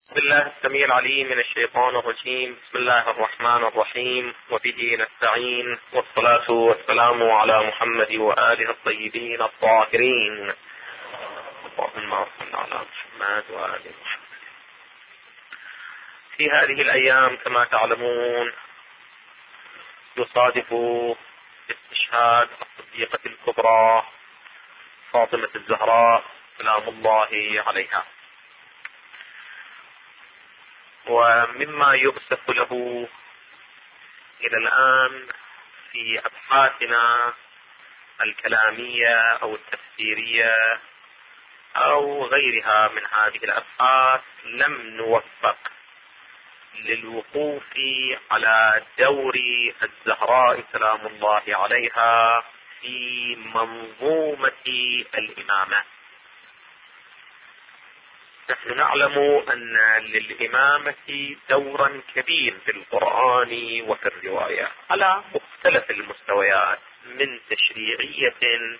بسم الله السميع العليم من الشيطان الرجيم. بسم الله الرحمن الرحيم، وبه نستعين، والصلاة والسلام على محمد وآله الطيبين الطاهرين. اللهم صل على محمد وآل محمد. في هذه الأيام كما تعلمون يصادف استشهاد الصديقة الكبرى فاطمة الزهراء سلام الله عليها، ومما يؤسف له إلى الآن في أبحاثنا الكلامية أو التفسيرية أو غيرها من هذه الأبحاث لم نوفق للوقوف على دور الزهراء سلام الله عليها في منظومة الإمامة. نحن نعلم أن للإمامة دورا كبير في القرآن وفي الرواية على مختلف المستويات من تشريعية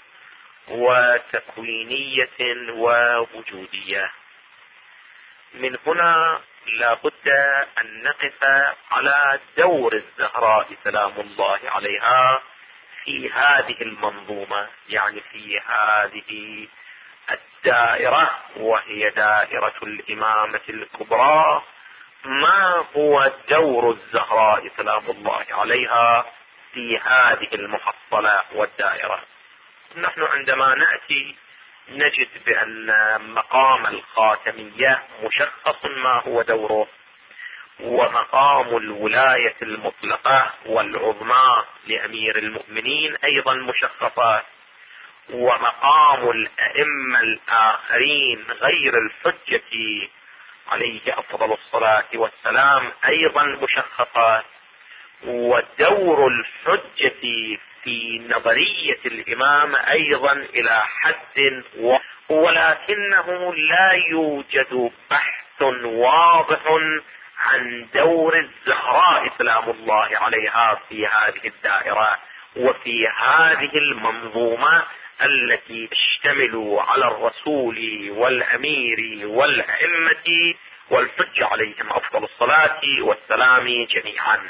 وتكوينية ووجودية. من هنا لا بد أن نقف على دور الزهراء سلام الله عليها في هذه المنظومة، يعني في هذه الدائرة وهي دائرة الإمامة الكبرى. ما هو دور الزهراء سلام الله عليها في هذه المحصلة والدائرة؟ نحن عندما نأتي نجد بأن مقام الخاتمية مشخص ما هو دوره، ومقام الولاية المطلقة والعظمى لأمير المؤمنين أيضا مشخصات، ومقام الأئمة الآخرين غير الحجة عليه أفضل الصلاة والسلام أيضا مشخصات، ودور الحجة في نظرية الإمام أيضا إلى حد ولكنه لا يوجد بحث واضح عن دور الزهراء سلام الله عليها في هذه الدائرة وفي هذه المنظومة التي تشتمل على الرسول والأمير والأئمة والحج عليهم أفضل الصلاة والسلام جميعا.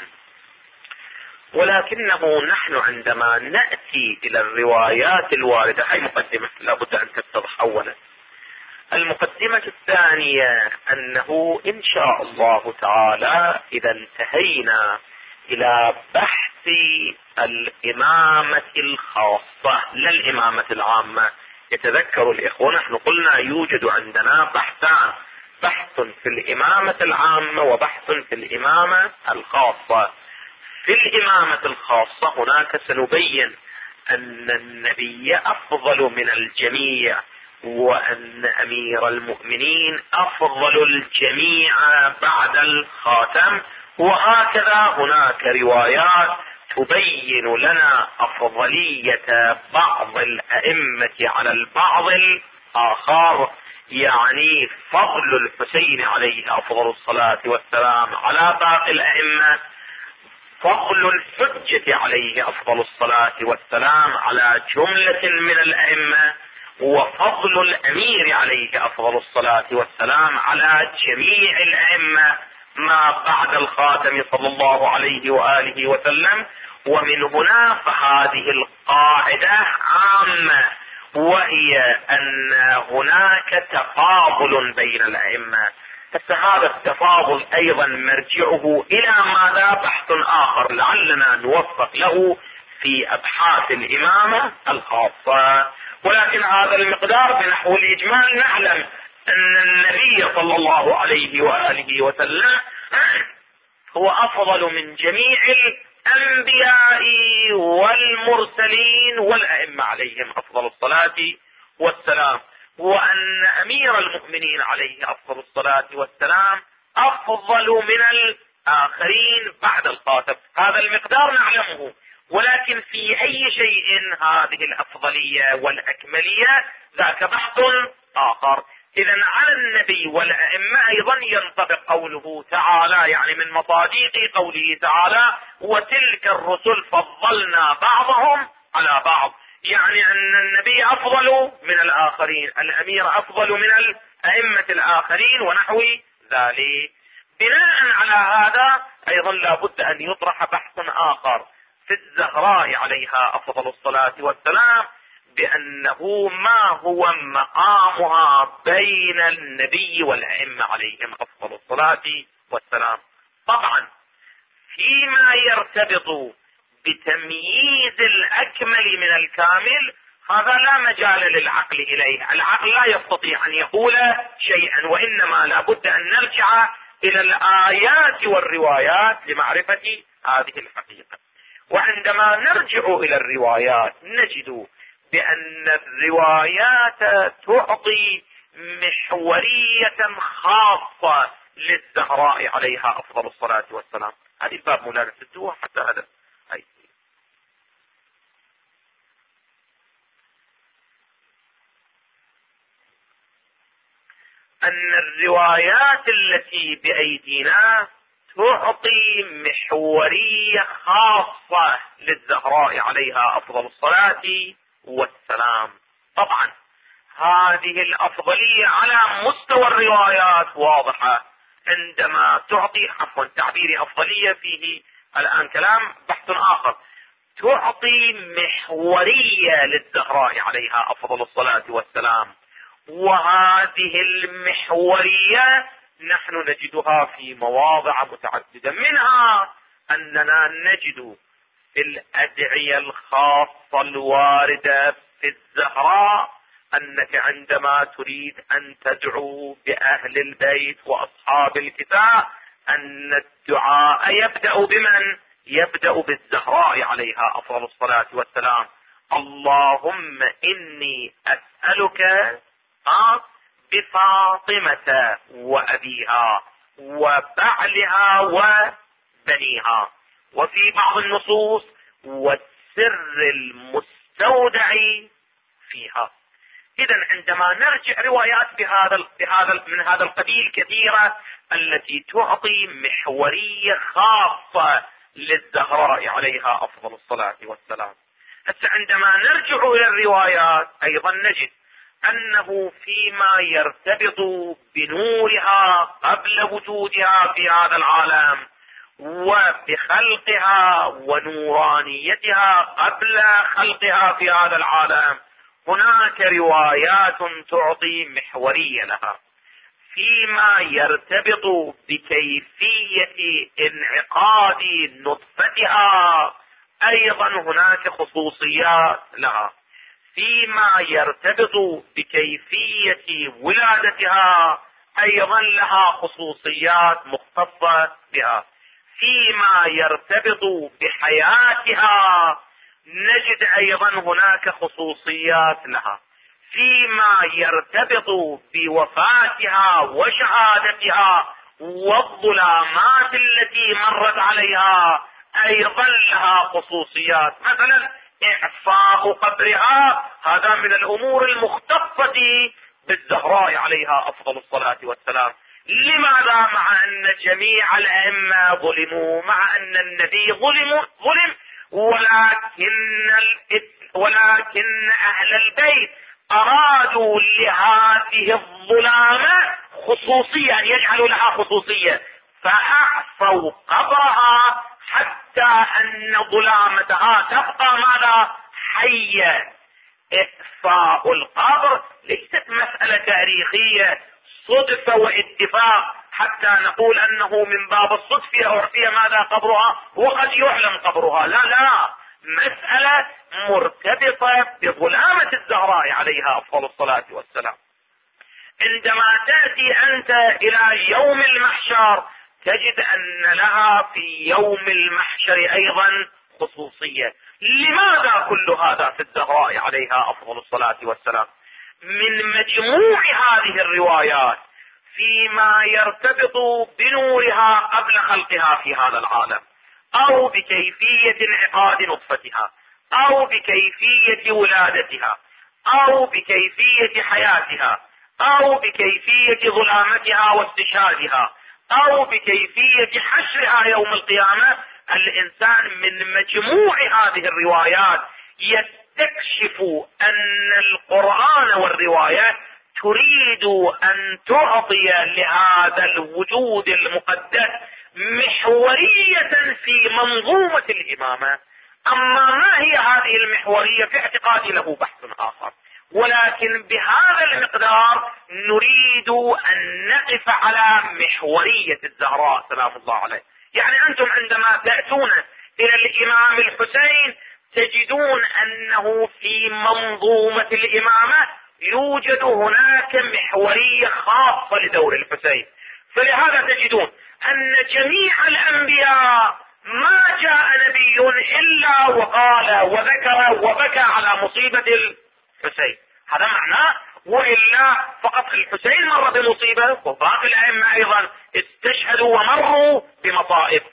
ولكنه نحن عندما نأتي إلى الروايات الواردة، هي مقدمة لابد أن تتضح أولا. المقدمة الثانية أنه إن شاء الله تعالى إذا انتهينا إلى بحث الإمامة الخاصة لا الإمامة العامة. يتذكر الإخوة نحن قلنا يوجد عندنا بحثان، بحث في الإمامة العامة وبحث في الإمامة الخاصة. في الإمامة الخاصة هناك سنبين أن النبي أفضل من الجميع، وأن أمير المؤمنين أفضل الجميع بعد الخاتم، وهكذا هناك روايات تبين لنا أفضلية بعض الأئمة على البعض الآخر، يعني فضل الحسين عليه أفضل الصلاة والسلام على باقي الأئمة، فضل الحجة عليه أفضل الصلاة والسلام على جملة من الأئمة، وفضل الأمير عليه أفضل الصلاة والسلام على جميع الأئمة ما بعد الخاتم صلى الله عليه وآله وسلم. ومن هنا فهذه القاعدة عامة، وهي أن هناك تفاضل بين الأئمة. فهذا التفاضل أيضا مرجعه إلى ماذا؟ بحث آخر لعلنا نوفق له في أبحاث الإمامة الخاصة. ولكن هذا المقدار بنحو الإجمال نعلم أن النبي صلى الله عليه وآله وسلم هو أفضل من جميع الأنبياء والمرسلين والأئمة عليهم أفضل الصلاة والسلام، وأن أمير المؤمنين عليه أفضل الصلاة والسلام أفضل من الآخرين بعد الخاتم. هذا المقدار نعلمه، ولكن في أي شيء هذه الأفضلية والأكملية ذاك بحث آخر. إذن على النبي والأئمة أيضا ينطبق قوله تعالى، يعني من مصادق قوله تعالى وتلك الرسل فضلنا بعضهم على بعض، يعني أن النبي أفضل من الآخرين، الأمير أفضل من الأئمة الآخرين ونحو ذلك. بناء على هذا أيضا لابد أن يطرح بحث آخر في الزهراء عليها أفضل الصلاة والسلام، بأنه ما هو مقامها بين النبي والأئمة عليهم أفضل الصلاة والسلام. طبعا فيما يرتبط بتمييز الأكمل من الكامل هذا لا مجال للعقل إليه، العقل لا يستطيع أن يقول شيئا، وإنما لابد أن نرجع إلى الآيات والروايات لمعرفة هذه الحقيقة. وعندما نرجع إلى الروايات نجد بأن الروايات تعطي محورية خاصة للزهراء عليها أفضل الصلاة والسلام. هذه الباب ملابسته حتى هذا أن الروايات التي بأيدينا تعطي محورية خاصة للزهراء عليها أفضل الصلاة والسلام. طبعا هذه الأفضلية على مستوى الروايات واضحة. عندما تعطي تعبير أفضلية فيه الآن كلام بحث آخر، تعطي محورية للزهراء عليها أفضل الصلاة والسلام، وهذه المحورية نحن نجدها في مواضع متعددة. منها أننا نجد في الأدعية الخاصة الواردة في الزهراء أنك عندما تريد أن تدعو بأهل البيت وأصحاب الكتاب أن الدعاء يبدأ بمن؟ يبدأ بالزهراء عليها أفضل الصلاة والسلام. اللهم إني أسألك بفاطمة وأبيها وبعلها وبنيها، وفي بعض النصوص والسر المستودع فيها. إذا عندما نرجع روايات من هذا القبيل كثيرة التي تعطي محورية خاصة للزهراء عليها أفضل الصلاة والسلام. حتى عندما نرجع إلى الروايات أيضا نجد أنه فيما يرتبط بنورها قبل وجودها في هذا العالم وبخلقها ونورانيتها قبل خلقها في هذا العالم هناك روايات تعطي محورية لها. فيما يرتبط بكيفية انعقاد نطفتها أيضا هناك خصوصيات لها. فيما يرتبط بكيفية ولادتها أيضا لها خصوصيات مختصة بها. فيما يرتبط بحياتها نجد أيضا هناك خصوصيات لها. فيما يرتبط بوفاتها وشهادتها والظلامات التي مرت عليها أيضا لها خصوصيات. مثلا إعفاء قبرها هذا من الأمور المختصة بالزهراء عليها أفضل الصلاة والسلام. لماذا؟ مع أن جميع الأئمة ظلموا، مع أن النبي ظلم، ولكن أهل البيت أرادوا لهذه الظلامة خصوصية، أن يجعلوا لها خصوصية، فأعفوا قبرها حتى أن ظلامتها تبقى ماذا؟ حية. إحفاء القبر ليست مسألة تاريخية صدفة واتفاق حتى نقول أنه من باب الصدفة أعفي ماذا قبرها وقد يعلم قبرها. لا، مسألة مرتبطة بظلامة الزهراء عليها أفضل الصلاة والسلام. عندما تأتي أنت إلى يوم المحشر تجد أن لها في يوم المحشر أيضا خصوصية. لماذا كل هذا في الزهراء عليها أفضل الصلاة والسلام؟ من مجموع هذه الروايات فيما يرتبط بنورها قبل خلقها في هذا العالم، أو بكيفية انعقاد نطفتها، أو بكيفية ولادتها، أو بكيفية حياتها، أو بكيفية ظلامتها واستشهادها، أو بكيفية حشرها يوم القيامة، الإنسان من مجموع هذه الروايات يستكشف أن القرآن والرواية تريد أن تعطي لهذا الوجود المقدس محورية في منظومة الإمامة. أما ما هي هذه المحورية في اعتقادي له بحث آخر، ولكن بهذا المقدار نريد أن نقف على محورية الزهراء سلام الله عليه. يعني أنتم عندما تأتون إلى الإمام الحسين تجدون أنه في منظومة الإمامة يوجد هناك محورية خاصة لدور الحسين. فلهذا تجدون أن جميع الأنبياء ما جاء نبي إلا وقال وذكر وبكى على مصيبة الحسين، هذا معناه. وإلا فقط الحسين مر بمصيبة، وباقي الأئمة أيضا استشهدوا ومروا بمصائب،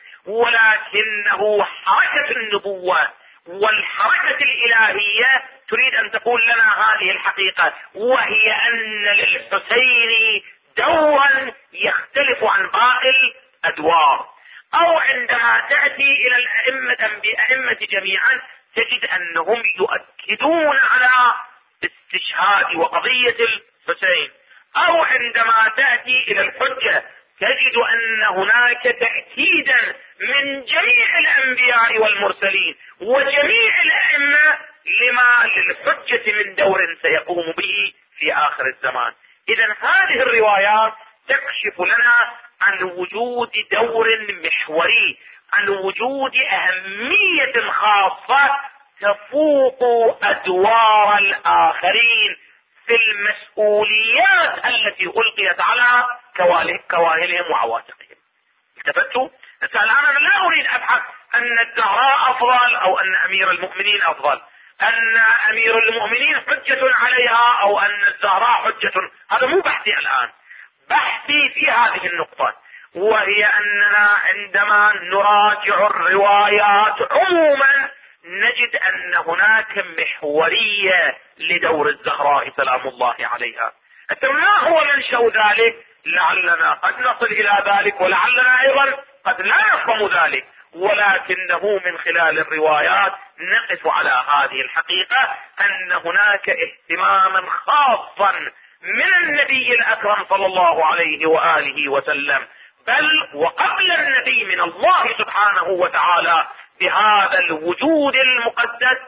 ولكنه حركة النبوة والحركة الإلهية تريد أن تقول لنا هذه الحقيقة، وهي أن للحسين دورا يختلف عن باقي الأدوار. أو عندما تأتي إلى الأئمة جميعا تجد أنهم يؤكدون على استشهاد وقضية الحسين. أو عندما تأتي إلى الحجة تجد أن هناك تأكيدا من جميع الأنبياء والمرسلين وجميع الأئمة لما للحجة من دور سيقوم به في آخر الزمان. إذا هذه الروايات تكشف لنا عن وجود دور محوري، عن وجود أهمية خاصة تفوق أدوار الآخرين في المسؤوليات التي ألقيت على كواهلهم وعواتقهم. التفتوا؟ الآن أنا لا أريد أبحث أن الزهراء أفضل أو أن أمير المؤمنين أفضل، أن أمير المؤمنين حجة عليها أو أن الزهراء حجة، هذا مو بحثي الآن. بحثي في هذه النقطة، وهي أننا عندما نراجع الروايات عموما نجد أن هناك محورية لدور الزهراء سلام الله عليها. ما هو منشأ ذلك؟ لعلنا قد نصل إلى ذلك، ولعلنا أيضا قد لا نفهم ذلك، ولكنه من خلال الروايات نقف على هذه الحقيقة أن هناك اهتماما خاصا من النبي الأكرم صلى الله عليه وآله وسلم، بل وقبل النبي من الله سبحانه وتعالى بهذا الوجود المقدس،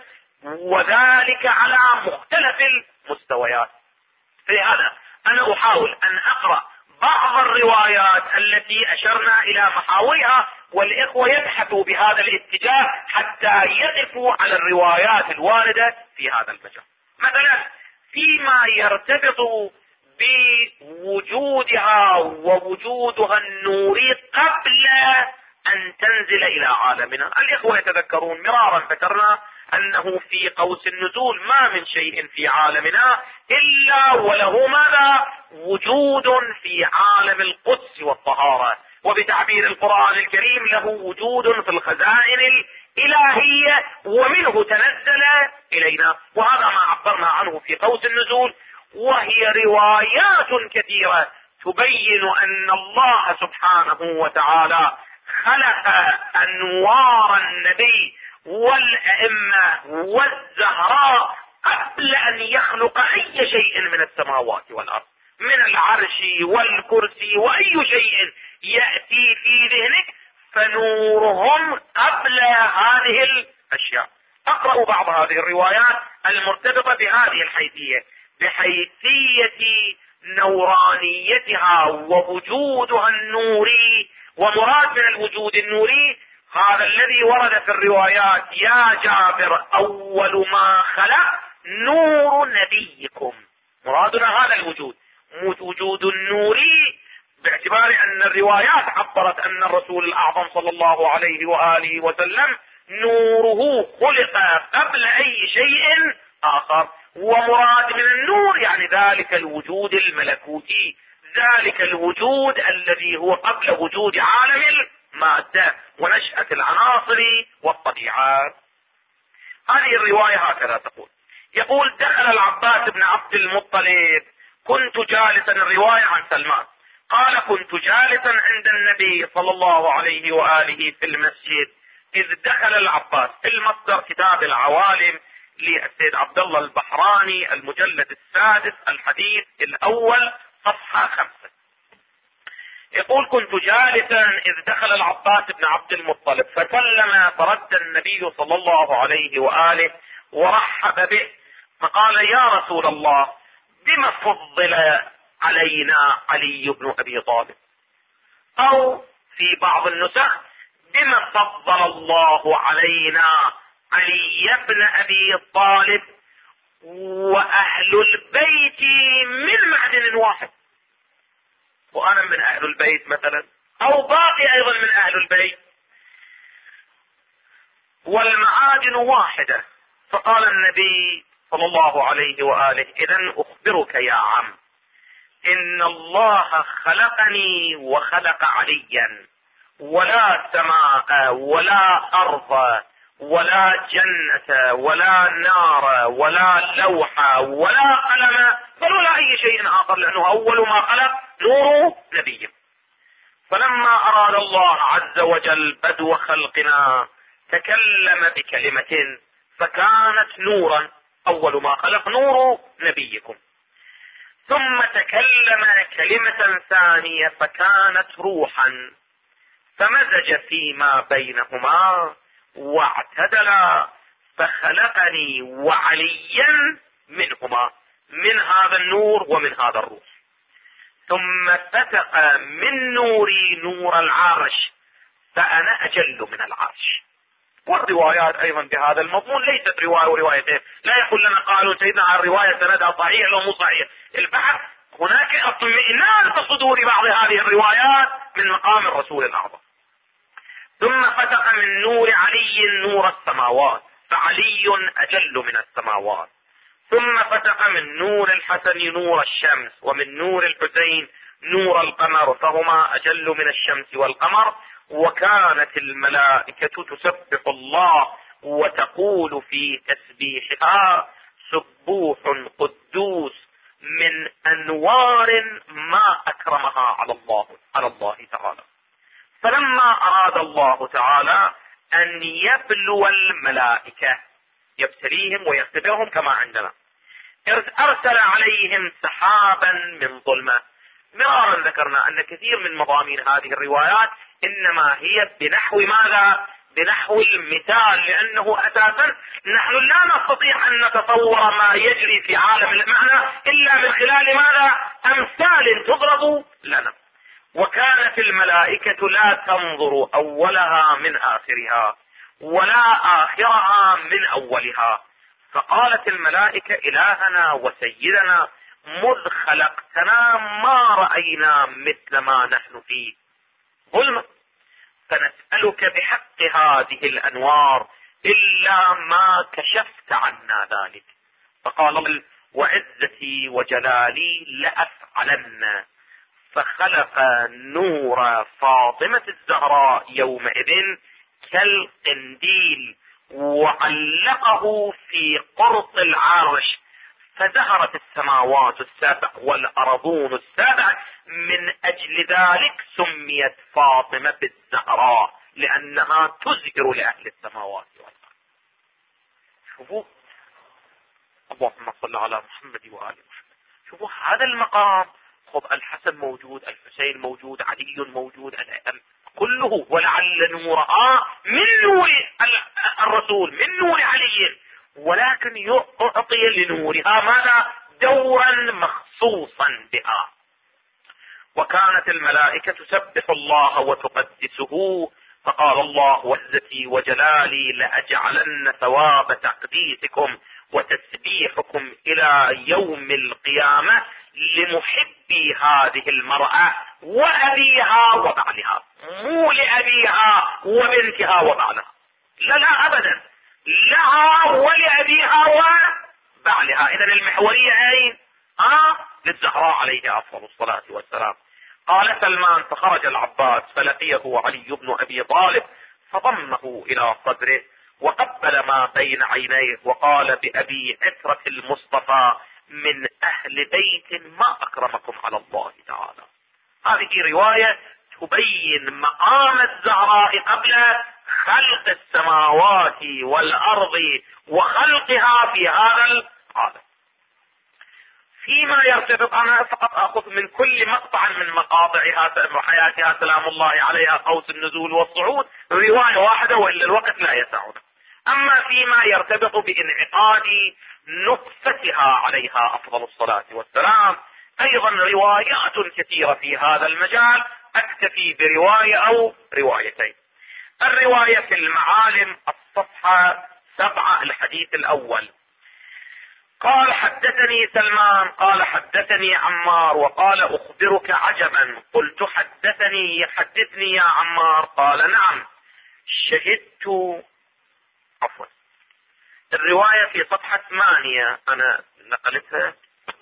وذلك على مختلف المستويات. لهذا أنا أحاول أن أقرأ بعض الروايات التي أشرنا إلى محاورها، والإخوة يبحثوا بهذا الاتجاه حتى يقفوا على الروايات الواردة في هذا المجال. مثلا فيما يرتبط بوجودها ووجودها النوري قبل أن تنزل إلى عالمنا. الإخوة يتذكرون مرارا ذكرنا أنه في قوس النزول ما من شيء في عالمنا إلا وله ماذا؟ وجود في عالم القدس والطهارة، وبتعبير القرآن الكريم له وجود في الخزائن الإلهية ومنه تنزل إلينا، وهذا ما عبرنا عنه في قوس النزول. وهي روايات كثيرة تبين أن الله سبحانه وتعالى خلق أنوار النبي والأئمة والزهراء قبل أن يخلق أي شيء من السماوات والأرض، من العرش والكرسي وأي شيء يأتي في ذهنك فنورهم قبل هذه الأشياء. أقرأ بعض هذه الروايات المرتبطة بهذه الحيثية، بحيثية نورانيتها ووجودها النوري. ومراد من الوجود النوري هذا الذي ورد في الروايات: يا جابر أول ما خلق نور نبيكم. مرادنا هذا الوجود، وجود النوري، باعتبار أن الروايات عبرت أن الرسول الأعظم صلى الله عليه وآله وسلم نوره خلق قبل أي شيء آخر. ومراد من النور يعني ذلك الوجود الملكوتي، ذلك الوجود الذي هو قبل وجود عالم المادة ونشأة العناصر والطبيعات. هذه الرواية هكذا تقول. يقول: دخل العباس بن عبد المطلب، كنت جالسا، الرواية عن سلمان قال: كنت جالسا عند النبي صلى الله عليه وآله في المسجد إذ دخل العباس. المصدر كتاب العوالم للسيد عبد الله البحراني المجلد السادس الحديث الأول صفحة 5. يقول: كنت جالسا إذ دخل العباس بن عبد المطلب فسلم، فرد النبي صلى الله عليه وآله ورحب به، فقال: يا رسول الله، بما فضل علينا علي بن أبي طالب؟ أو في بعض النسخ: بما فضل الله علينا علي بن أبي طالب وأهل البيت من معدن واحد، وأنا من أهل البيت مثلا، أو باقي أيضا من أهل البيت، والمعادن واحدة. فقال النبي صلى الله عليه وآله: إذن أخبرك يا عم، إن الله خلقني وخلق عليا، ولا سماء ولا أرض ولا جنة ولا نار ولا لوحة ولا قلم بل ولا أي شيء آخر، لأنه أول ما خلق نور نبيه. فلما أراد الله عز وجل بدو خلقنا تكلم بكلمة فكانت نورا، أول ما خلق نور نبيكم، ثم تكلم كلمة ثانية فكانت روحا، فمزج فيما بينهما واعتدلا، فخلقني وعليا منهما، من هذا النور ومن هذا الروح. ثم فتق من نوري نور العرش، فأنا أجل من العرش. والروايات أيضا بهذا المضمون ليست رواية وروايتين، لا يقول لنا قالوا سيدنا عن الرواية سندها صحيح لو مو صحيح. البحث هناك اطمئنان في صدور بعض هذه الروايات من مقام الرسول الأعظم. ثم فتق من نور علي نور السماوات، فعلي أجل من السماوات. ثم فتق من نور الحسن نور الشمس، ومن نور الحسين نور القمر، فهما أجل من الشمس والقمر. وكانت الملائكة تسبح الله وتقول في تسبيحها: سبوح قدوس، من أنوار ما أكرمها على الله تعالى. فلما أراد الله تعالى أن يبلو الملائكة، يبتليهم ويختبرهم كما عندنا، أرسل عليهم سحابا من ظلمة. مرارا ذكرنا أن كثير من مضامين هذه الروايات إنما هي بنحو ماذا؟ بنحو المثال، لأنه أساسا نحن لا نستطيع أن نتصور ما يجري في عالم المعنى إلا من خلال ماذا؟ أمثال تضرب لنا. وكانت الملائكة لا تنظر أولها من آخرها ولا آخرها من أولها، فقالت الملائكة: إلهنا وسيدنا، مذ خلقتنا ما رأينا مثل ما نحن فيه ظلمة، فنسألك بحق هذه الأنوار إلا ما كشفت عنا ذلك. فقال: وعزتي وجلالي لأفعلن. فخلق نور فاطمة الزهراء يومئذ كالقنديل، وعلقه في قرط العرش، فزهرت السماوات السبع والأرضون السبع، من أجل ذلك سميت فاطمة بالزهراء، لأنها تزهر لأهل السماوات والأرض. شوفوا، اللهم صل على محمد وآل محمد. شوفوا هذا المقام، خب الحسن موجود، الحسين موجود، علي موجود، كله، ولعل نورها من نور الرسول، من نور علي، ولكن يعطي لنورها ماذا؟ دورا مخصوصا بها. وكانت الملائكة تسبح الله وتقدسه، فقال الله: وعزتي وجلالي لأجعلن ثواب تقديسكم وتسبيحكم إلى يوم القيامة لمحبي هذه المرأة وأبيها وبعلها، مو لأبيها وبنتها وبعلها، لا أبدا، لها ولأبيها وبعلها. إذن المحورية أين؟ للزهراء عليه أفضل الصلاة والسلام. قال سلمان: فخرج العباس فلقيه علي بن أبي طالب فضمه إلى صدره وقبل ما بين عينيه وقال: بأبي عترة المصطفى من أهل بيت ما أكرمكم على الله تعالى. هذه رواية تبين مقام الزهراء قبل خلق السماوات والأرض وخلقها في هذا العالم. فيما يرتبط، أنا فقط أخذ من كل مقطع من مقاطعها حياتها سلام الله عليها قوس النزول والصعود رواية واحدة وإلا الوقت لا يسعنا. أما فيما يرتبط بانعقاد نطفتها عليها أفضل الصلاة والسلام أيضا روايات كثيرة في هذا المجال، أكتفي برواية أو روايتين. الرواية في المعالم الصفحة 7 الحديث الأول: قال حدثني سلمان قال حدثني عمار وقال أخبرك عجبا، قلت حدثني يا عمار، قال نعم شهدت. عفوا، الرواية في صفحة 8 أنا نقلتها،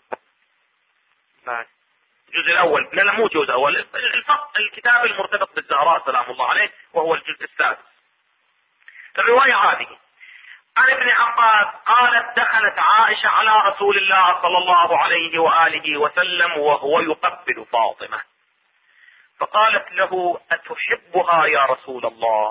الجزء الأول، لا مو الجزء الأول، الكتاب المرتبط بالزهراء سلام الله عليه وهو الجزء السادس. الرواية هذه عن ابن عباس قالت: دخلت عائشة على رسول الله صلى الله عليه وآله وسلم وهو يقبل فاطمة، فقالت له: أتحبها يا رسول الله؟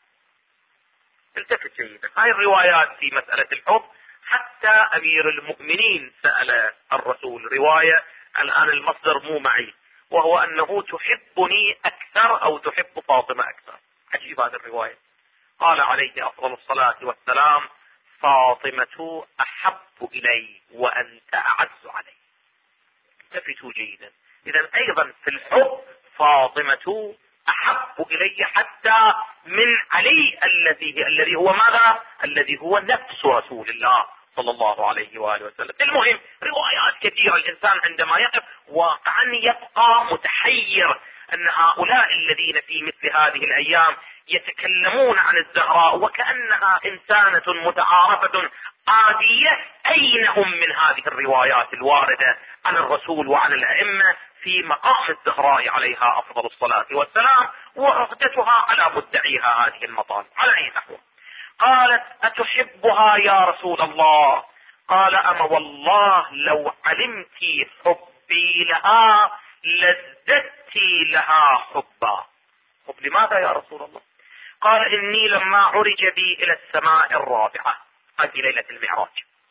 التفت جيدا، هاي الروايات في مسألة الحب حتى أمير المؤمنين سأل الرسول رواية، الآن المصدر مو معي، وهو أنه تحبني أكثر أو تحب فاطمة أكثر. عجيب هذه الرواية. قال عليه أفضل الصلاة والسلام: فاطمة أحب إلي وأنت أعز علي. التفتوا جيدا، إذا أيضا في الحب فاطمة أحب إلي حتى من علي الذي هو ماذا؟ الذي هو نفس رسول الله صلى الله عليه وآله وسلم. المهم روايات كثيرة، الإنسان عندما يقف واقعا يبقى متحير أن هؤلاء الذين في مثل هذه الأيام يتكلمون عن الزهراء وكأنها إنسانة متعارفة عادية، أين هم من هذه الروايات الواردة عن الرسول وعن الأئمة في مقام الزهراء عليها أفضل الصلاة والسلام وعقدتها على مدعيها هذه المطالب؟ على أي نحو؟ قالت: أتحبها يا رسول الله؟ قال: أما والله لو علمت حبي لها لازددت لها حبا. حب لماذا يا رسول الله؟ قال: إني لما عرج بي إلى السماء الرابعة، هذه ليلة المعراج،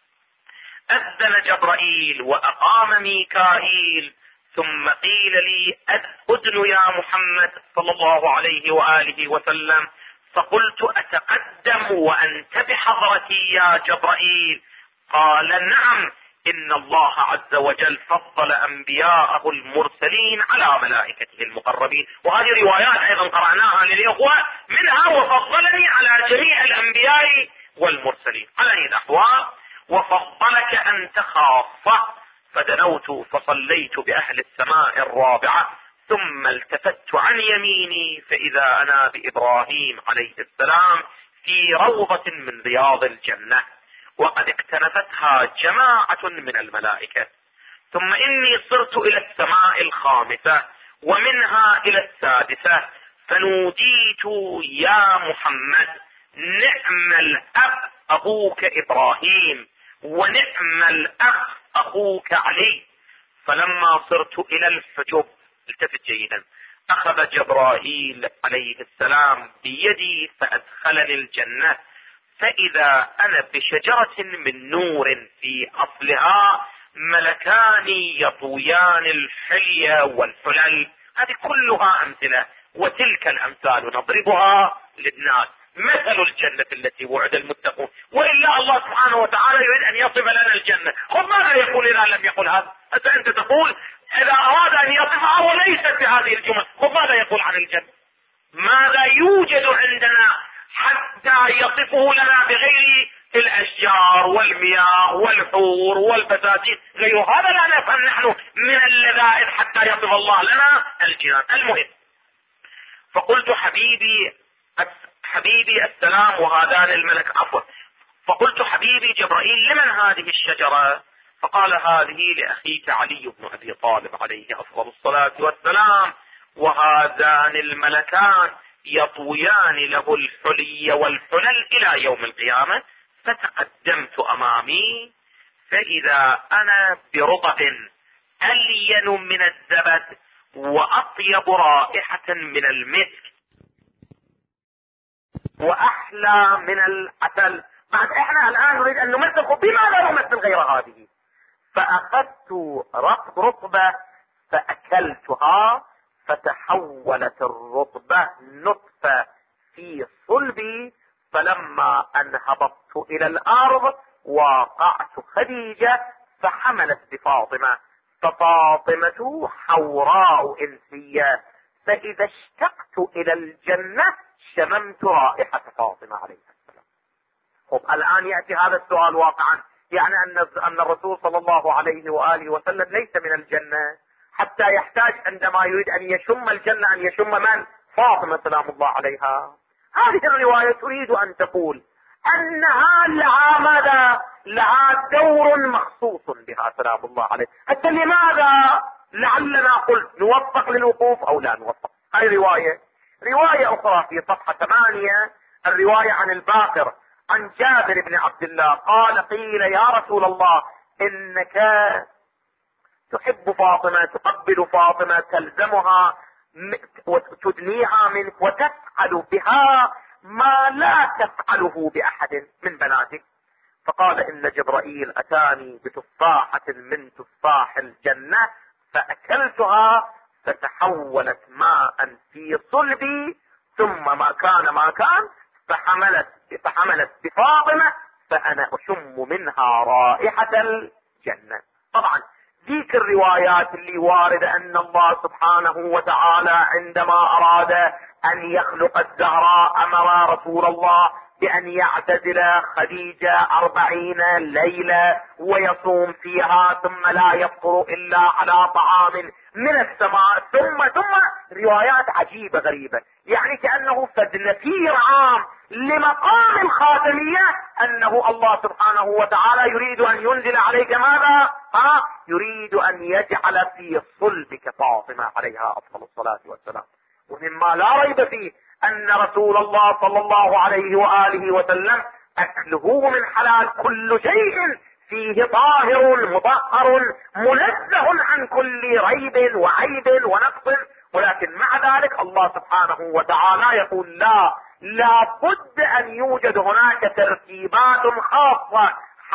أذن جبرائيل وأقام ميكائيل، ثم قيل لي: أذن يا محمد صلى الله عليه وآله وسلم، فقلت: أتقدم وأنت بحضرتي يا جبرائيل؟ قال: نعم، إن الله عز وجل فضل أنبياءه المرسلين على ملائكته المقربين. وهذه روايات أيضا قرأناها للإخوة، منها: وفضلني على جميع الأنبياء والمرسلين. على أي الأحوال؟ وفضلك أنت خاصة. فدنوت فصليت بأهل السماء الرابعة، ثم التفت عن يميني فإذا أنا بإبراهيم عليه السلام في روضة من رياض الجنة، وقد اكتنفتها جماعة من الملائكة. ثم إني صرت إلى السماء الخامسة ومنها إلى السادسة، فنوديت: يا محمد، نعم الأب أبوك إبراهيم، ونعم الأخ أخوك علي. فلما صرت إلى الحجب، التفت جيدا، أخذ جبرائيل عليه السلام بيدي فأدخلني الجنة، فإذا أنا بشجرة من نور في أصلها ملكان يطويان الحلي والحلل. هذه كلها أمثلة، وتلك الأمثال نضربها للناس. مثل الجنة التي وعد المتقون، وإلا الله سبحانه وتعالى يريد أن يصف لنا الجنة، خذ ماذا يقول إذا لم يقل هذا؟ أنت تقول إذا أراد أن يصفها وليست بهذه الجمل، خذ ماذا يقول عن الجنة؟ ماذا يوجد عندنا حتى يصفه لنا بغير الأشجار والمياه والحور والبساتين؟ غير هذا لا نفهم نحن من اللذائذ حتى يصف الله لنا الجنان. المهم، فقلت: حبيبي السلام وهذان الملك، عفوا، فقلت: حبيبي جبرائيل، لمن هذه الشجرة؟ فقال: هذه لأخيك علي بن أبي طالب عليه أفضل الصلاة والسلام، وهذان الملكان يطويان له الحلي والحلل إلى يوم القيامة. فتقدمت أمامي فإذا أنا برطب ألين من الزبد وأطيب رائحة من المسك، وأحلى من العسل. بعد احنا الآن نريد أن نمثل، بماذا نمثل غير هذه؟ فأخذت رطبة فأكلتها، فتحولت الرطبة نطفة في صلبي، فلما أن هبطت إلى الأرض واقعت خديجة فحملت بفاطمة، ففاطمة حوراء إنسية، فإذا اشتقت إلى الجنة شممت رائحة فاطمة عليه السلام. الآن يأتي هذا السؤال واقعا، يعني أن الرسول صلى الله عليه وآله وسلم ليس من الجنة حتى يحتاج عندما يريد أن يشم الجنة أن يشم من؟ فاطمة سلام الله عليها. هذه الرواية تريد أن تقول أنها لها ماذا؟ لها دور مخصوص بها سلام الله عليه. حتى لماذا؟ لعلنا قلت نوفق للوقوف أو لا نوفق. هذه رواية أخرى في صفحة 8، الرواية عن الباقر عن جابر بن عبد الله قال: قيل يا رسول الله إنك تحب فاطمة، تقبل فاطمة، تلزمها وتدنيها منك وتفعل بها ما لا تفعله بأحد من بناتك. فقال: إن جبرائيل أتاني بتفاحة من تفاح الجنة فأكلتها فتحولت ماء في صلبي، ثم ما كان فحملت بفاطمة فأنا أشم منها رائحة الجنة. طبعا ذيك الروايات اللي واردة أن الله سبحانه وتعالى عندما أراد أن يخلق الزهراء أمر رسول الله بأن يعتزل خديجة 40 ليلة ويصوم فيها، ثم لا يفطر إلا على طعام من السماء، ثم روايات عجيبة غريبة، يعني كأنه فد نفير عام لمقام الخاتمية، أنه الله سبحانه وتعالى يريد أن ينزل عليك ماذا؟ يريد أن يجعل في صلبك فاطمة عليها أفضل الصلاة والسلام. ومما لا ريب فيه أن رسول الله صلى الله عليه وآله وسلم أكله من حلال، كل شيء فيه طاهر مطهر منزه عن كل ريب وعيب ونقص، ولكن مع ذلك الله سبحانه وتعالى يقول لا بد أن يوجد هناك ترتيبات خاصة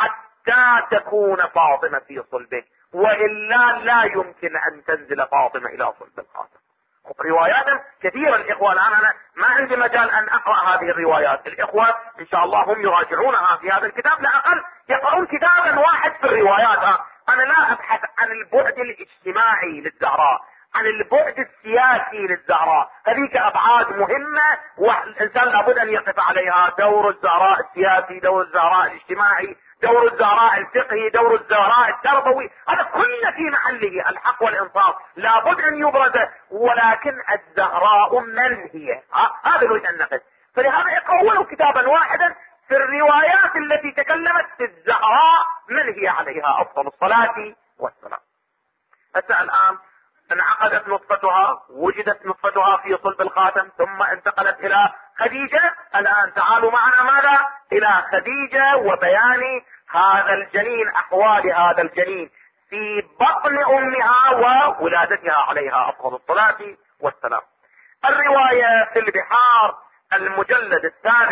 حتى تكون فاطمة في صلبه، وإلا لا يمكن أن تنزل فاطمة إلى صلب القاسم. روايات كثيرة الإخوة، الآن أنا ما عندي مجال أن أقرأ هذه الروايات، الإخوة إن شاء الله هم يراجعونها في هذا الكتاب، لا أقل يقرؤون كتابا واحد في الروايات. أنا لا أبحث عن البعد الاجتماعي للزهراء، عن البعد السياسي للزهراء، هذيك أبعاد مهمة والإنسان لابد أن يقف عليها: دور الزهراء السياسي، دور الزهراء الاجتماعي، دور الزهراء الفقهي، دور الزهراء التربوي، هذا كله في محله الحق والإنصاف لابد أن يبرز. ولكن الزهراء من هي؟ هذا نريد أن نقف، فلهذا يقولوا كتابا واحدا في الروايات التي تكلمت في الزهراء من هي عليها أفضل الصلاة والسلام. حتى الآن انعقدت نطفتها، وجدت نطفتها في صلب الخاتم، ثم انتقلت إلى خديجة. الآن تعالوا معنا ماذا؟ إلى خديجة وبيان هذا الجنين، أحوال هذا الجنين في بطن أمها وولادتها عليها أفضل الصلاة والسلام. الرواية في البحار المجلد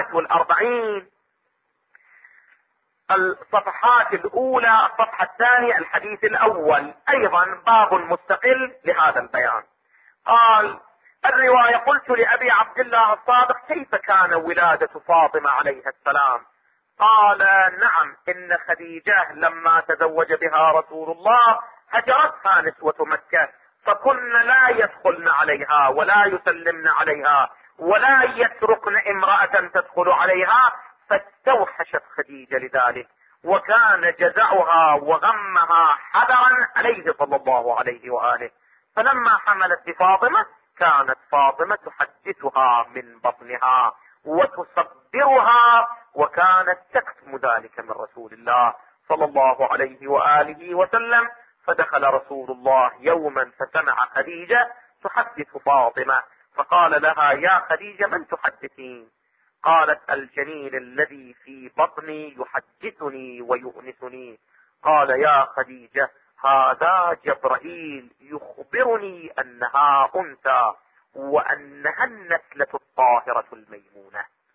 43 الصفحات الأولى، الصفحة الثانية، الحديث الأول، أيضا باب مستقل لهذا البيان. قال الرواية: قلت لأبي عبد الله الصادق: كيف كان ولادة فاطمة عليها السلام؟ قال: نعم، إن خديجة لما تزوج بها رسول الله هجرتها نسوة مكة، فكن لا يدخلن عليها ولا يسلمن عليها ولا يتركن امرأة تدخل عليها، فاستوحشت خديجة لذلك، وكان جزعها وغمها حذرا عليه صلى الله عليه وآله. فلما حملت بفاطمة كانت فاطمة تحدثها من بطنها وتصبرها، وكانت تكتم ذلك من رسول الله صلى الله عليه وآله وسلم. فدخل رسول الله يوما فسمع خديجة تحدث فاطمة، فقال لها: يا خديجة، من تحدثين؟ قالت: الجنين الذي في بطني يحدثني ويؤنسني. قال: يا خديجة، هذا جبرائيل يخبرني أنها أنثى وأنها النسلة الطاهرة الميمونة. ثم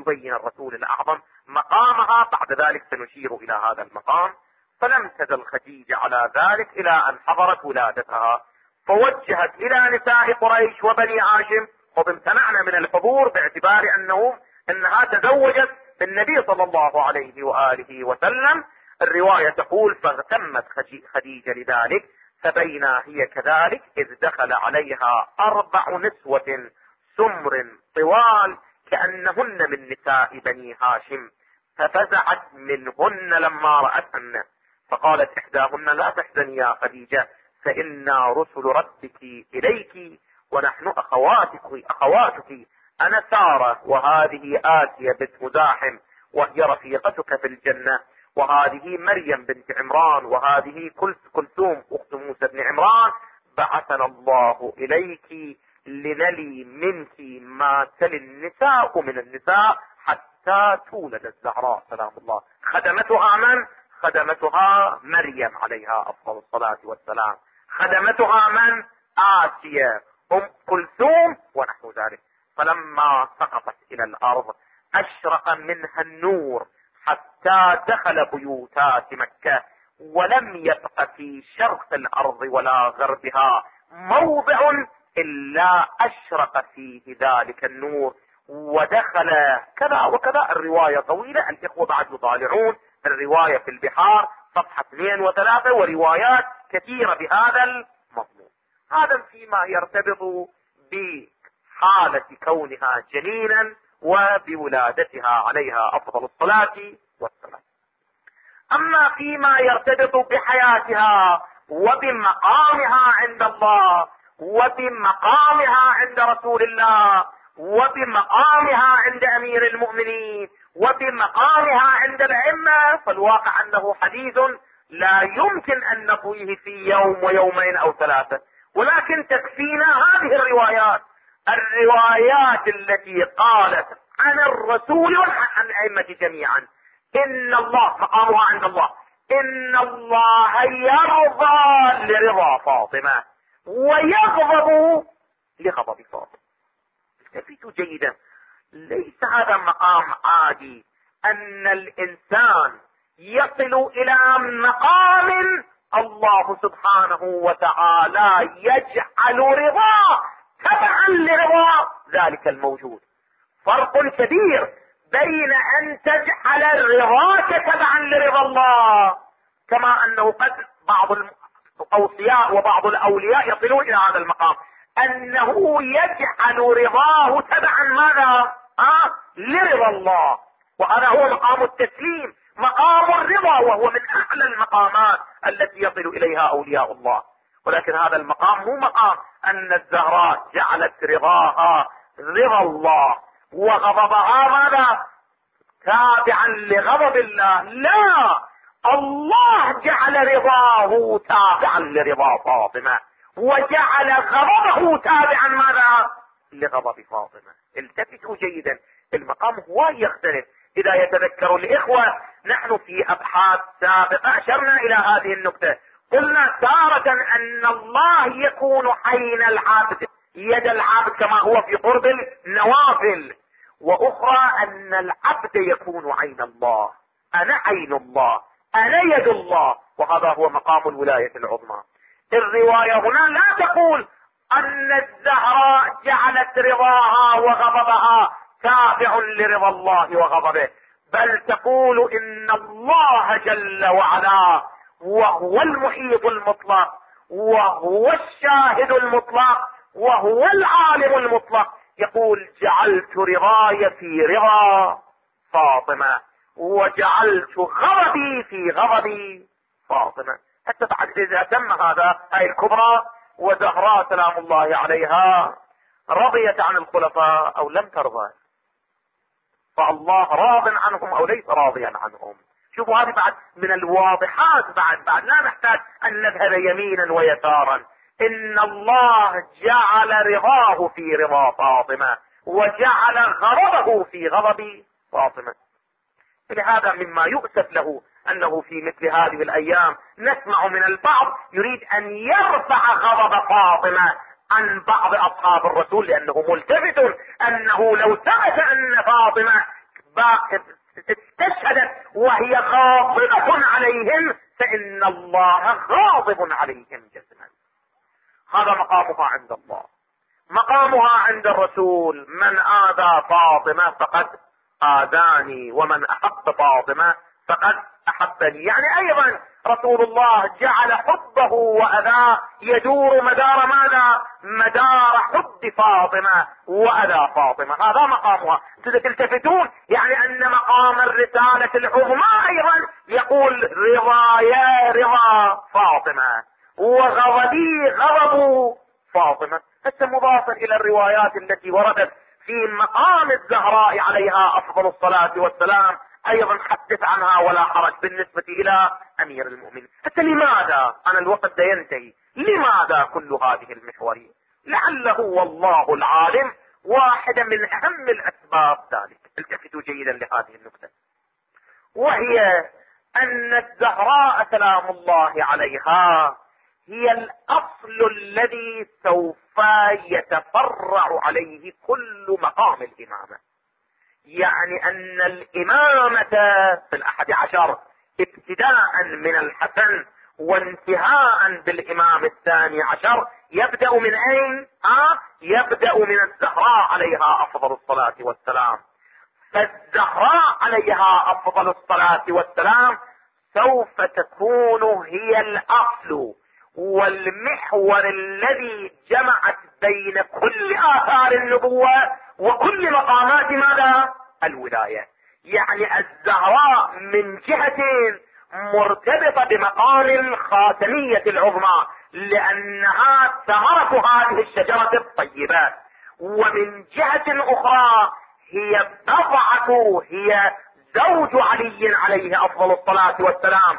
يبين الرسول الأعظم مقامها. بعد ذلك سنشير إلى هذا المقام. فلم تزل خديجة على ذلك إلى أن حضرت ولادتها، فوجهت إلى نساء قريش وبني هاشم، قد امتنعنا من الحضور باعتبار أنها تزوجت بالنبي صلى الله عليه وآله وسلم. الرواية تقول فاغتمت خديجة لذلك، فبينا هي كذلك إذ دخل عليها 4 نسوة سمر طوال كأنهن من نساء بني هاشم، ففزعت منهن لما رأتهن، فقالت إحداهن لا تحزني يا خديجة فإنا رسل ربك إليك ونحن أخواتك، أنا سارة وهذه آسيا بنت مزاحم وهي رفيقتك في الجنة، وهذه مريم بنت عمران، وهذه كلثوم أخت موسى بن عمران، بعثنا الله إليك لنلي منك ما تلي النساء من النساء حتى تولد الزهراء سلام الله. خدمتها من؟ خدمتها مريم عليها أفضل الصلاة والسلام. خدمتها من؟ آسيا أم كلثوم ونحو ذلك. فلما سقطت إلى الأرض أشرق منها النور حتى دخل بيوتات مكة، ولم يبق في شرق الأرض ولا غربها موضع إلا أشرق فيه ذلك النور، ودخل كذا وكذا. الرواية طويلة، الإخوة بعد يطالعون الرواية في البحار صفحة 2 و3، وروايات كثيرة بهذا المضمون. هذا فيما يرتبط بحالة كونها جنينا وبولادتها عليها أفضل الصلاة والسلام. أما فيما يرتبط بحياتها وبمقامها عند الله وبمقامها عند رسول الله وبمقامها عند أمير المؤمنين وبمقامها عند الأئمة، فالواقع أنه حديث لا يمكن أن نطويه في يوم ويومين أو 3، ولكن تكفينا هذه الروايات التي قالت عن الرسول وعن الأئمة جميعا إن الله مقامها عند الله، إن الله يرضى لرضا فاطمة ويغضب لغضب فاطمة. التفتوا جيدا، ليس هذا مقام عادي أن الإنسان يصل إلى مقام الله سبحانه وتعالى يجعل رضاه تبعا لرضا ذلك الموجود. فرق كبير بين أن تجعل رضاك تبعا لرضا الله، كما أنه قد بعض الأوصياء وبعض الأولياء يصلون إلى هذا المقام، أنه يجعل رضاه تبعا ماذا؟ لرضا الله. وهذا هو مقام التسليم، مقام الرضا، وهو من أعلى المقامات التي يصل إليها أولياء الله. ولكن هذا المقام مو مقام أن الزهراء جعلت رضاها رضا الله وغضبها ماذا؟ تابعا لغضب الله. لا، الله جعل رضاه تابعا لرضا فاطمة وجعل غضبه تابعا ماذا؟ لغضب فاطمة. التفتوا جيدا، المقام هو يختلف. إذا يتذكر الإخوة نحن في أبحاث سابقة أشرنا إلى هذه النقطة، قلنا تارة أن الله يكون عين العبد يد العبد كما هو في قرب النوافل، وأخرى أن العبد يكون عين الله، أنا عين الله أنا يد الله، وهذا هو مقام الولاية العظمى. الرواية هنا لا تقول أن الزهراء جعلت رضاها وغضبها تابع لرضا الله وغضبه، بل تقول إن الله جل وعلا وهو المحيط المطلق وهو الشاهد المطلق وهو العالم المطلق، يقول جعلت رضاي في رضا فاطمة وجعلت غضبي في غضب فاطمة. حتى بعد إذا تم هذا هاي الكبرى وزهراء سلام الله عليها رضيت عن الخلفاء أو لم ترضى، فالله راض عنهم أو ليس راضيا عنهم. شوفوا هذه بعد من الواضحات، بعد لا نحتاج أن نذهب يمينا ويسارا. إن الله جعل رضاه في رضا فاطمة وجعل غضبه في غضب فاطمة. لهذا مما يؤسف له أنه في مثل هذه الأيام نسمع من البعض يريد أن يرفع غضب فاطمة عن بعض أصحاب الرسول، لأنه ملتفت أنه لو ثبت أن فاطمة إذا استشهدت وهي غاضبة عليهم فإن الله غاضب عليهم جزما. هذا مقامها عند الله. مقامها عند الرسول: من آذى فاطمة فقد آذاني ومن أحب فاطمة فقد أحبني. يعني أيضا رسول الله جعل حبه وأذاه يدور مدار ماذا؟ مدار حب فاطمة وأذى فاطمة. هذا مقامها. تلتفتون يعني أن مقام الرسالة العظمى أيضا يقول رضايا رضا فاطمة وغضبي غضب فاطمة. هسه مضافا إلى الروايات التي وردت في مقام الزهراء عليها أفضل الصلاة والسلام أيضا حدث عنها ولا حرج بالنسبة إلى أمير المؤمنين. حتى لماذا؟ أنا الوقت ينتهي. لماذا كل هذه المحورية؟ لعله والله العالم واحدة من أهم الأسباب ذلك. التفتوا جيدا لهذه النقطة، وهي أن الزهراء سلام الله عليها هي الأصل الذي سوف يتفرع عليه كل مقام الإمامة. يعني أن الإمامة في ال11 ابتداء من الحسن وانتهاء بالإمام ال12 يبدأ من أين؟ يبدأ من الزهراء عليها أفضل الصلاة والسلام. فالزهراء عليها أفضل الصلاة والسلام سوف تكون هي الأصل والمحور الذي جمعت بين كل آثار النبوة وكل مقامات ماذا؟ الولاية. يعني الزهراء من جهة مرتبطة بمقام الخاتمية العظمى لأنها ثمرة هذه الشجرة الطيبة، ومن جهة أخرى هي بضعة، هي زوج علي عليه أفضل الصلاة والسلام.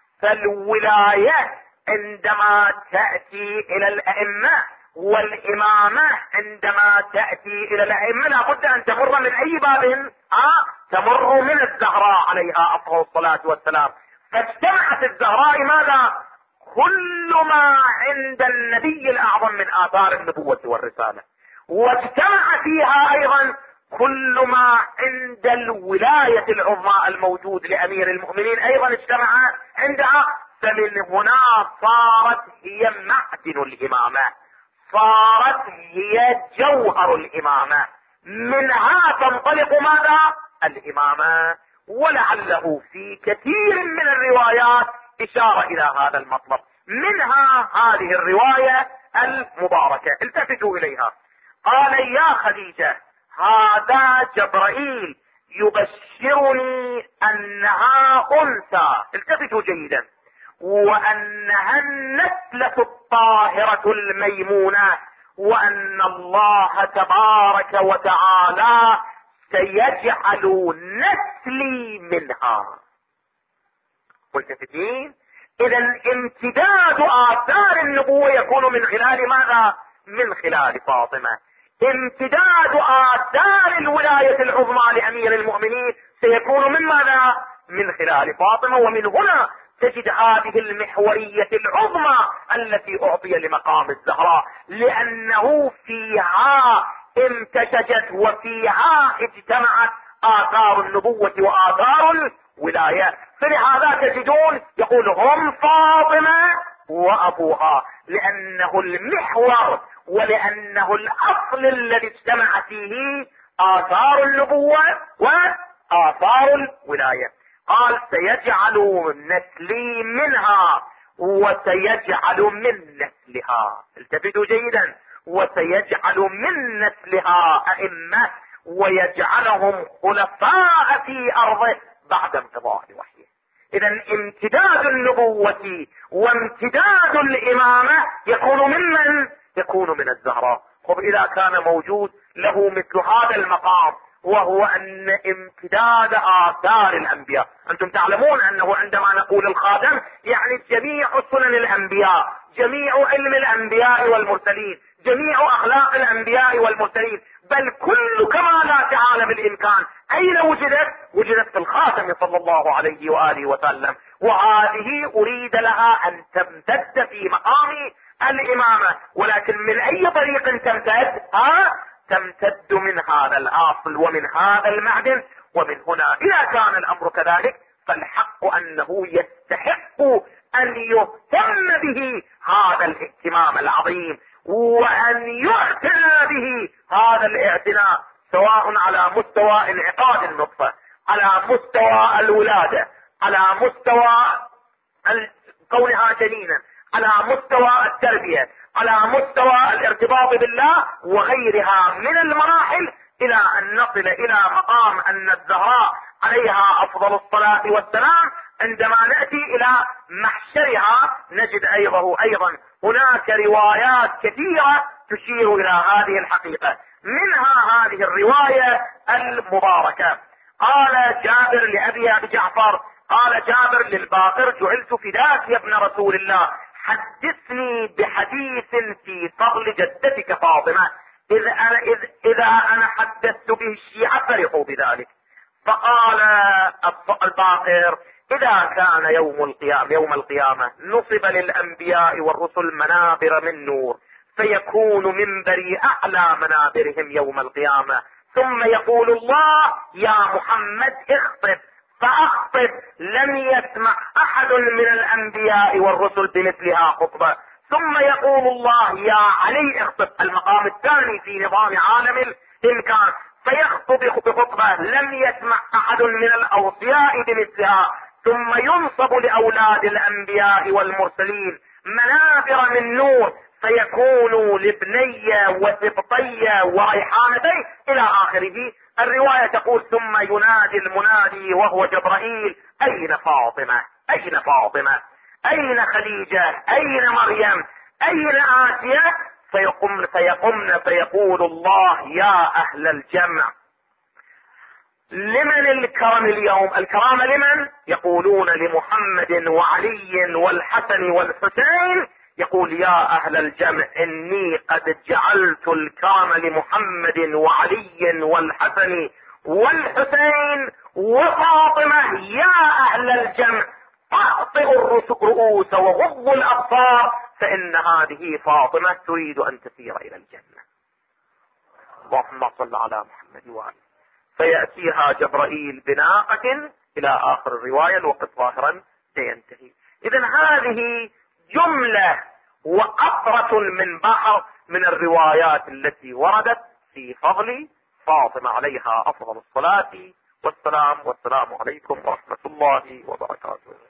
فالولاية عندما تأتي إلى الأئمة والإمامة عندما تأتي إلى الأئمة لابد أن تمر من أي باب؟ تمر من الزهراء عليها أفضل الصلاة والسلام. فاجتمعت الزهراء ماذا؟ كل ما عند النبي الأعظم من آثار النبوة والرسالة، واجتمع فيها أيضا كل ما عند الولاية العظمى الموجود لأمير المؤمنين أيضا اجتمع عندها. فمن هنا صارت هي معدن الإمامة، صارت هي جوهر الإمامة، منها تنطلق ماذا؟ الإمامة. ولعله في كثير من الروايات إشارة إلى هذا المطلب، منها هذه الرواية المباركة. التفتوا إليها. قال: يا خديجة هذا جبرائيل يبشرني أنها أنثى، التفتوا جيدا، وأنها النسلة الطاهرة الميمونة، وأن الله تبارك وتعالى سيجعل نسلي منها. ملتفتين؟ إذا امتداد آثار النبوة يكون من خلال ماذا؟ من خلال فاطمة. امتداد آثار الولاية العظمى لأمير المؤمنين سيكون من ماذا؟ من خلال فاطمة. ومن هنا تجد هذه المحورية العظمى التي أعطي لمقام الزهراء، لأنه فيها امتشجت وفيها اجتمعت آثار النبوة وآثار الولاية. فلهذا تجدون يقول هم فاطمة وأبوها، لأنه المحور ولأنه الأصل الذي اجتمع فيه آثار النبوة وآثار الولاية. قال: سيجعل نسلي منها وسيجعل من نسلها، التفتوا جيدا، وسيجعل من نسلها أئمة ويجعلهم خلفاء في أرضه بعد انقضاء وحيه. إذا امتداد النبوة وامتداد الإمامة يكون ممن؟ يكون من الزهراء. طب إذا كان موجود له مثل هذا المقام وهو أن امتداد آثار الأنبياء، أنتم تعلمون أنه عندما نقول الخاتم يعني جميع سنن الأنبياء، جميع علم الأنبياء والمرسلين، جميع أخلاق الأنبياء والمرسلين، بل كل كمالات عالم الإمكان أين وجدت؟ وجدت في الخاتم صلى الله عليه وآله وسلم. وهذه أريد لها أن تمتد في مقام الإمامة، ولكن من أي طريق تمتد؟ تمتد من هذا الأصل ومن هذا المعدن ومن هنا إذا كان الأمر كذلك فالحق أنه يستحق أن يهتم به هذا الاهتمام العظيم، وأن يعتنى به هذا الاعتناء، سواء على مستوى انعقاد النطفة، على مستوى الولادة، على مستوى كونها جنينا، على مستوى التربية، على مستوى الارتباط بالله وغيرها من المراحل، إلى أن نصل إلى مقام أن الزهراء عليها أفضل الصلاة والسلام عندما نأتي إلى محشرها نجد أيضا هناك روايات كثيرة تشير إلى هذه الحقيقة. منها هذه الرواية المباركة، قال جابر لأبي جعفر، قال جابر للباقر: جعلت فداك يا ابن رسول الله، حدثني بحديث في فضل جدتك فاطمة، إذا أنا حدثت به الشيعة فرحوا بذلك. فقال الباقر: إذا كان يوم القيامة نصب للأنبياء والرسل منابر من نور، فيكون منبري أعلى منابرهم يوم القيامة، ثم يقول الله: يا محمد اخطب، فاخطب، لم يسمع أحد من الأنبياء والرسل بمثلها خطبة. ثم يقول الله: يا علي اخطب، المقام الثاني في نظام عالم الإمكان، فيخطب بخطبة لم يسمع أحد من الأوصياء بمثلها. ثم ينصب لأولاد الأنبياء والمرسلين منابر من نور، فيكون لابني وسبطي وريحانتي إلى آخره. الرواية تقول: ثم ينادي المنادي وهو جبرائيل: أين فاطمة؟ أين فاطمة؟ أين خديجة؟ أين مريم؟ أين آسيا؟ فيقمن فيقول الله: يا أهل الجمع، لمن الكرم اليوم؟ الكرامة لمن؟ يقولون لمحمد وعلي والحسن والحسين. يقول: يا أهل الجمع، إني قد جعلت الكرم لمحمد وعلي والحسن والحسين وفاطمة. يا أهل الجمع، أعطئوا الرؤوس وغضوا الأبصار، فإن هذه فاطمة تريد أن تسير إلى الجنة. اللهم صل على محمد وآله. فيأتيها جبرائيل بناقة إلى آخر الرواية، الوقت ظاهرا سينتهي. إذن هذه جملة وقطرة من بحر من الروايات التي وردت في فضل فاطمة عليها أفضل الصلاة والسلام. والسلام عليكم ورحمة الله وبركاته.